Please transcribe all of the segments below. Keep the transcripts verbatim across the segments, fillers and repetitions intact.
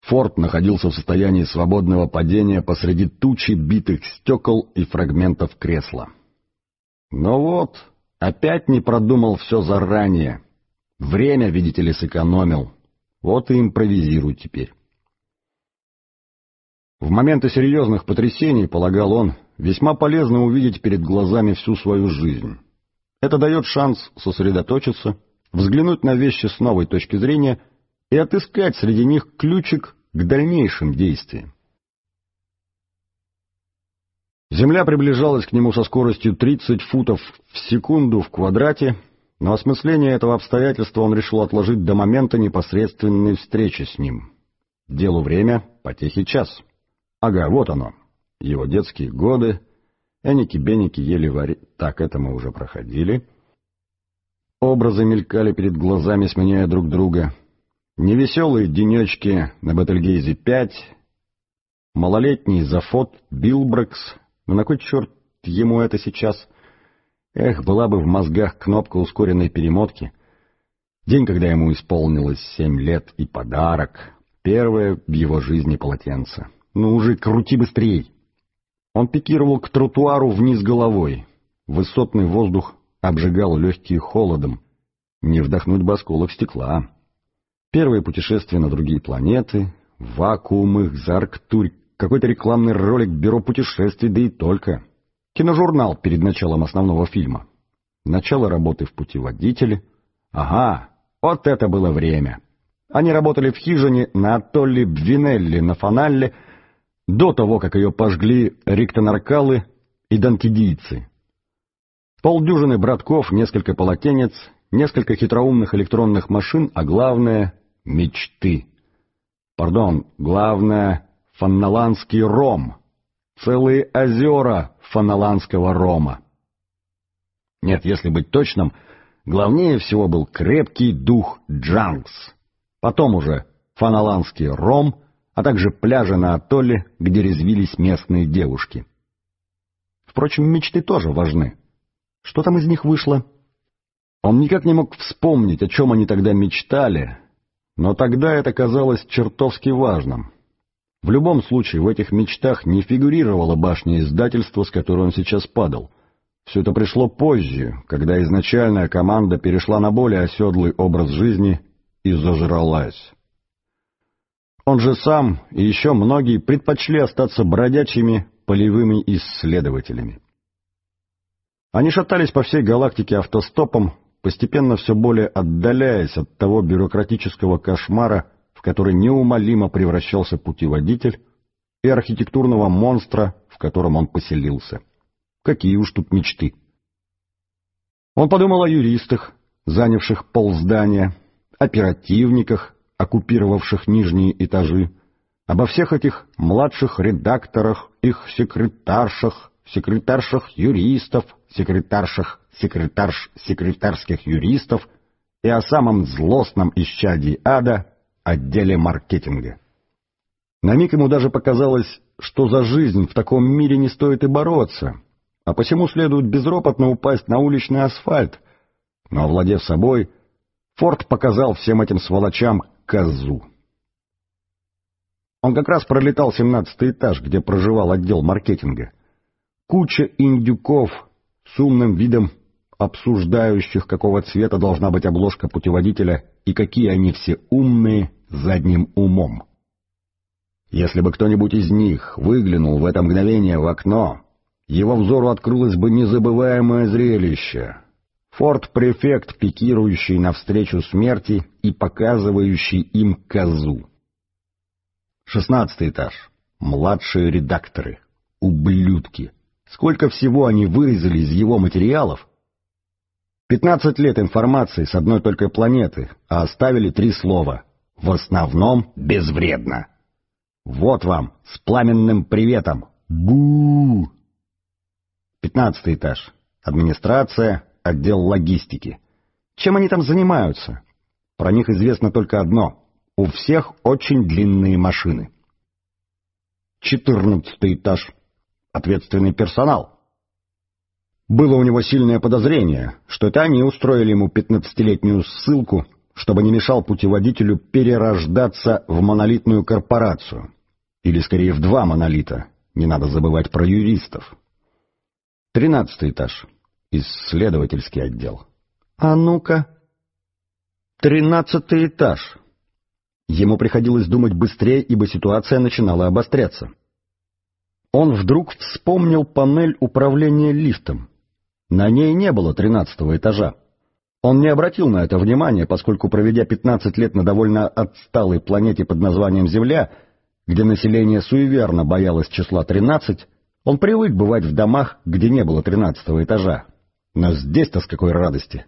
Форд находился в состоянии свободного падения посреди тучи битых стекол и фрагментов кресла. Но вот, опять не продумал все заранее. Время, видите ли, сэкономил. Вот и импровизируй теперь. В моменты серьезных потрясений, полагал он, весьма полезно увидеть перед глазами всю свою жизнь. Это дает шанс сосредоточиться, взглянуть на вещи с новой точки зрения и отыскать среди них ключик к дальнейшим действиям. Земля приближалась к нему со скоростью тридцать футов в секунду в квадрате, но осмысление этого обстоятельства он решил отложить до момента непосредственной встречи с ним. Делу время, потехе час. Ага, вот оно. Его детские годы, эники-беники еле вари... Так, это мы уже проходили. Образы мелькали перед глазами, сменяя друг друга. Невеселые денечки на Бетельгейзе пять, малолетний Зафот Билбрекс. Но на кой черт ему это сейчас? Эх, была бы в мозгах кнопка ускоренной перемотки. День, когда ему исполнилось семь лет, и подарок. Первое в его жизни полотенце. Ну уже крути быстрей. Он пикировал к тротуару вниз головой. Высотный воздух обжигал легкие холодом. Не вдохнуть бы осколок стекла. Первые путешествия на другие планеты, вакуум их, Зарктурь, какой-то рекламный ролик бюро путешествий, да и только. Киножурнал перед началом основного фильма. Начало работы в путеводителе. Ага, вот это было время. Они работали в хижине на атолле Бвинелли на Фаналле до того, как ее пожгли риктонаркалы и донкидийцы. Полдюжины братков, несколько полотенец, несколько хитроумных электронных машин, а главное — мечты. Пардон, главное — фанналанский ром. Целые озера фанналанского рома. Нет, если быть точным, главнее всего был крепкий дух Джанкс. Потом уже фанналанский ром, а также пляжи на атолле, где резвились местные девушки. Впрочем, мечты тоже важны. Что там из них вышло? Он никак не мог вспомнить, о чем они тогда мечтали, но тогда это казалось чертовски важным. В любом случае, в этих мечтах не фигурировала башня издательства, с которой он сейчас падал. Все это пришло позже, когда изначальная команда перешла на более оседлый образ жизни и зажралась. Он же сам и еще многие предпочли остаться бродячими полевыми исследователями. Они шатались по всей галактике автостопом, постепенно все более отдаляясь от того бюрократического кошмара, в который неумолимо превращался путеводитель, и архитектурного монстра, в котором он поселился. Какие уж тут мечты. Он подумал о юристах, занявших полздания, оперативниках, оккупировавших нижние этажи, обо всех этих младших редакторах, их секретаршах, секретаршах юристов, секретаршах секретарш секретарских юристов и о самом злостном исчадии ада — отделе маркетинга. На миг ему даже показалось, что за жизнь в таком мире не стоит и бороться, а посему следует безропотно упасть на уличный асфальт. Но, овладев собой, Форд показал всем этим сволочам козу. Он как раз пролетал семнадцатый этаж, где проживал отдел маркетинга. Куча индюков с умным видом, обсуждающих, какого цвета должна быть обложка путеводителя и какие они все умные задним умом. Если бы кто-нибудь из них выглянул в это мгновение в окно, его взору открылось бы незабываемое зрелище. Форд-префект, пикирующий навстречу смерти и показывающий им козу. Шестнадцатый этаж. Младшие редакторы. Ублюдки. Сколько всего они вырезали из его материалов. Пятнадцать лет информации с одной только планеты, а оставили три слова. В основном безвредно. Вот вам, с пламенным приветом. Бу! Пятнадцатый этаж. Администрация, отдел логистики. Чем они там занимаются? Про них известно только одно. У всех очень длинные машины. Четырнадцатый этаж. Ответственный персонал. Было у него сильное подозрение, что это они устроили ему пятнадцатилетнюю ссылку, чтобы не мешал путеводителю перерождаться в монолитную корпорацию. Или, скорее, в два монолита. Не надо забывать про юристов. Тринадцатый этаж. Исследовательский отдел. А ну-ка. Тринадцатый этаж. Ему приходилось думать быстрее, ибо ситуация начинала обостряться. Он вдруг вспомнил панель управления лифтом. На ней не было тринадцатого этажа. Он не обратил на это внимания, поскольку, проведя пятнадцать лет на довольно отсталой планете под названием Земля, где население суеверно боялось числа тринадцать, он привык бывать в домах, где не было тринадцатого этажа. Но здесь-то с какой радости!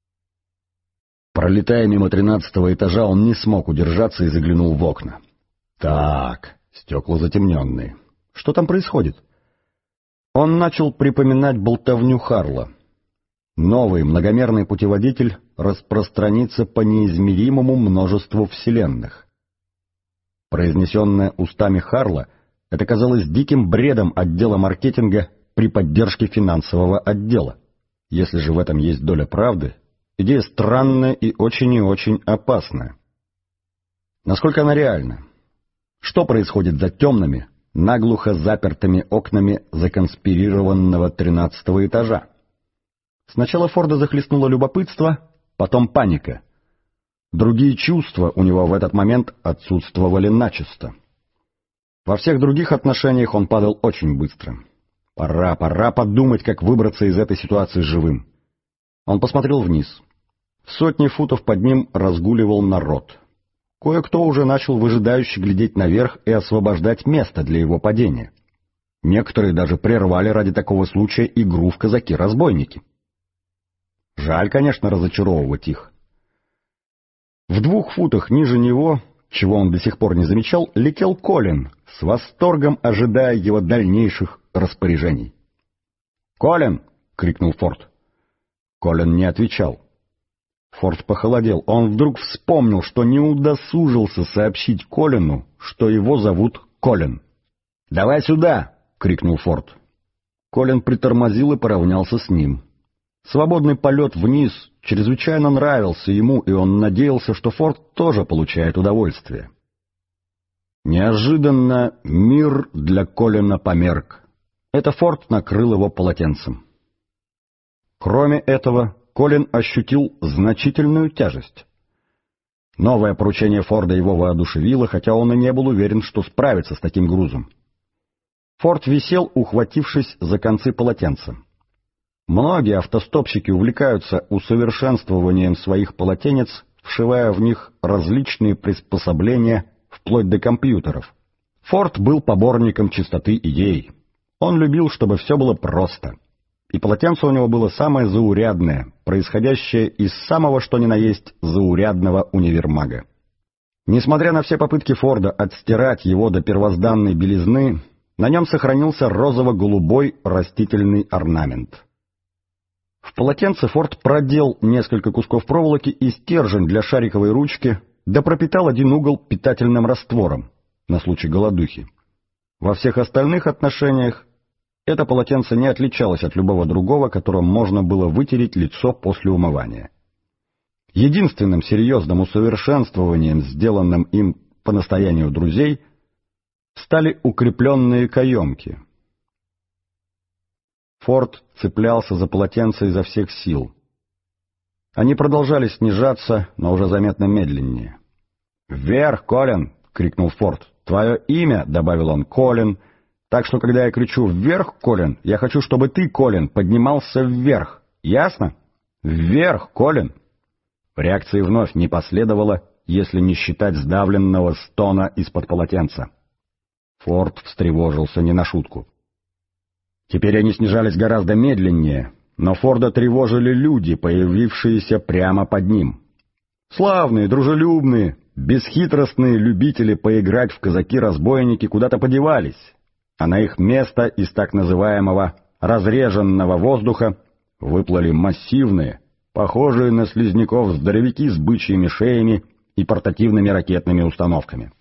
Пролетая мимо тринадцатого этажа, он не смог удержаться и заглянул в окна. Так, стекла затемненные. Что там происходит? Он начал припоминать болтовню Харла. Новый многомерный путеводитель распространится по неизмеримому множеству вселенных. Произнесенное устами Харла, это казалось диким бредом отдела маркетинга при поддержке финансового отдела. Если же в этом есть доля правды, идея странная и очень и очень опасная. Насколько она реальна? Что происходит за темными, наглухо запертыми окнами законспирированного тринадцатого этажа? Сначала Форда захлестнуло любопытство, потом паника. Другие чувства у него в этот момент отсутствовали начисто. Во всех других отношениях он падал очень быстро. Пора, пора подумать, как выбраться из этой ситуации живым. Он посмотрел вниз. В сотни футов под ним разгуливал народ. Кое-кто уже начал выжидающе глядеть наверх и освобождать место для его падения. Некоторые даже прервали ради такого случая игру в казаки-разбойники. Жаль, конечно, разочаровывать их. В двух футах ниже него, чего он до сих пор не замечал, летел Колин, с восторгом ожидая его дальнейших распоряжений. «Колин!» — крикнул Форд. Колин не отвечал. Форд похолодел. Он вдруг вспомнил, что не удосужился сообщить Колину, что его зовут Колин. «Давай сюда!» — крикнул Форд. Колин притормозил и поравнялся с ним. Свободный полет вниз чрезвычайно нравился ему, и он надеялся, что Форд тоже получает удовольствие. Неожиданно мир для Колина померк. Это Форд накрыл его полотенцем. Кроме этого, Колин ощутил значительную тяжесть. Новое поручение Форда его воодушевило, хотя он и не был уверен, что справится с таким грузом. Форд висел, ухватившись за концы полотенца. Многие автостопщики увлекаются усовершенствованием своих полотенец, вшивая в них различные приспособления, вплоть до компьютеров. Форд был поборником чистоты идей. Он любил, чтобы все было просто. И полотенце у него было самое заурядное, происходящее из самого что ни на есть заурядного универмага. Несмотря на все попытки Форда отстирать его до первозданной белизны, на нем сохранился розово-голубой растительный орнамент. В полотенце Форд продел несколько кусков проволоки и стержень для шариковой ручки, да пропитал один угол питательным раствором, на случай голодухи. Во всех остальных отношениях это полотенце не отличалось от любого другого, которым можно было вытереть лицо после умывания. Единственным серьезным усовершенствованием, сделанным им по настоянию друзей, стали укрепленные каемки. Форд цеплялся за полотенце изо всех сил. Они продолжали снижаться, но уже заметно медленнее. «Вверх, Колин!» — крикнул Форд. «Твое имя!» — добавил он. «Колин! Так что, когда я кричу «Вверх, Колин!», я хочу, чтобы ты, Колин, поднимался вверх. Ясно? Вверх, Колин!» Реакции вновь не последовало, если не считать сдавленного стона из-под полотенца. Форд встревожился не на шутку. Теперь они снижались гораздо медленнее, но Форда тревожили люди, появившиеся прямо под ним. Славные, дружелюбные, бесхитростные любители поиграть в казаки-разбойники куда-то подевались, а на их место из так называемого «разреженного воздуха» выплыли массивные, похожие на слизняков здоровяки с бычьими шеями и портативными ракетными установками.